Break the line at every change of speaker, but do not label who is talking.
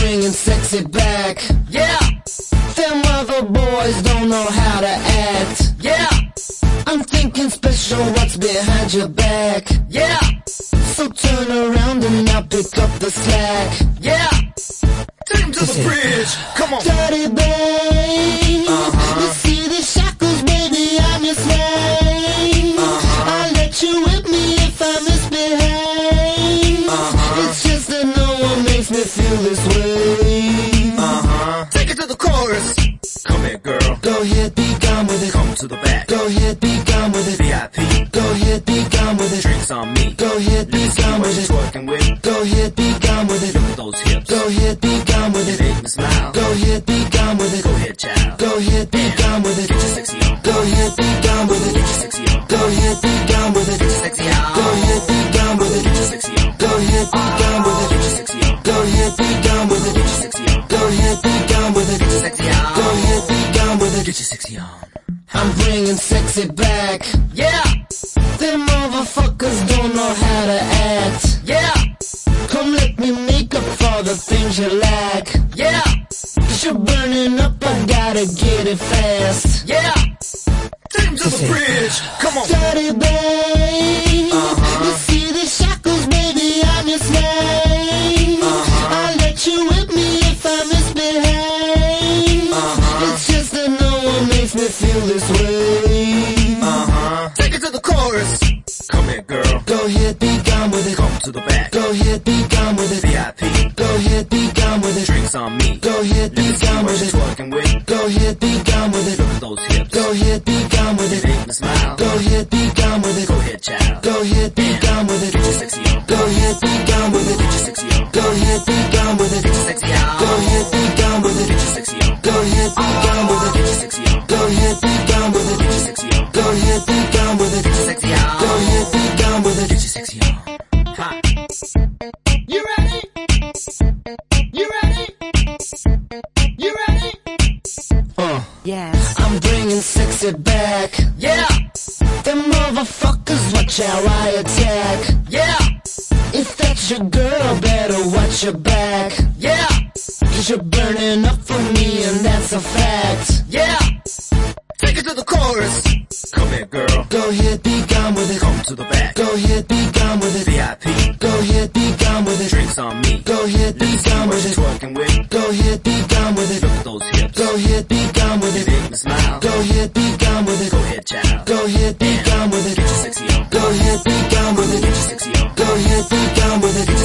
bringing sexy back.
Yeah,
Them other boys don't know how to act.
yeah,
I'm thinking special, what's behind your back?
yeah,
So turn around and I'll pick up the slack.
yeah. Take him to the bridge. Come on.
Dirty babe, you see the shackles, baby, I'm your slave. I'll let you whip me if I misbehave. It's just that no one makes me feel this way.
Take it to the chorus. Come here, girl.
Go ahead, be gone with it.
Come to the back.
Go ahead, be gone with it.
VIP.
Go ahead, be gone with it.
Drinks on me.
Go ahead, be gone with
She's
it.
working with.
Go ahead, be gone with it.
Look at those hips.
Go ahead, be gone with it.
Make me smile.
Go ahead, be gone with it.
Go ahead, child.
Go ahead, be gone with it.
Get your sexy on.
Go ahead, be gone with it.
Get your sexy on.
Go ahead, be gone with it.
Get your sexy on.
Go ahead, be gone with it.
Get your sexy on.
Go ahead, be gone with it.
Get your sexy on.
Go ahead, be gone with it.
Get your sexy on.
Go ahead, be gone with it.
Get your sexy on.
Go ahead, be gone with it.
Get your sexy on.
I'm bringing sexy back.
Yeah,
Them motherfuckers don't know how to act.
yeah,
Come let me make up for the things you lack.
yeah,
'Cause you're burning up, I gotta get it fast.
yeah. Take him to the bridge. Come on.
Dirty babe, you see the shackles, baby, I'm your slave. I'll let you whip me if I misbehave. It's just that no one makes me feel this way.
Take it to the chorus. Come here, girl.
Go ahead, be gone with it.
Come to the back.
Go ahead, be gone with it.
VIP.
Go ahead, be gone with it.
Drinks on me.
Go ahead, be gone with
She's
it.
working with.
Go ahead, be gone with it.
Look at those hips.
Go ahead, be gone with it.
Make me smile.
Go ahead, be gone with it.
Go ahead, child.
Go ahead, be gone with it.
Get your sexy on.
Go ahead, be gone with it.
Get your sexy on.
Go ahead, be gone with it.
Get your sexy on.
Go ahead, be gone with it.
Get your sexy on.
Go ahead, be gone with it.
Get your sexy on.
Go ahead, be gone with it.
Get your sexy on.
Go ahead, be gone with it.
Get your sexy on.
Go ahead, be gone with it.
Get your sexy on. Ha. You ready? You ready? You ready?
Yes.
I'm bringing sexy back.
Yeah,
Them motherfuckers, watch how I attack.
yeah,
If that's your girl, better watch your back.
yeah,
'Cause you're burning up for me and that's a fact.
yeah. Take it to the chorus. Come here, girl.
Go ahead, be gone with it.
Come to the back.
Go ahead, be gone with it.
VIP.
Go ahead, be gone with it.
Drinks on me.
Go ahead, be gone with
She's
it.
working with.
Go ahead, be gone with it.
Look at those hips.
Go ahead, be gone with it.
Make me smile.
Go ahead, be gone with it.
Go ahead, child.
Go ahead, be gone with it.
Get your sexy on.
Go ahead, be gone with it.
Get your sexy on.
Go ahead, be gone with it.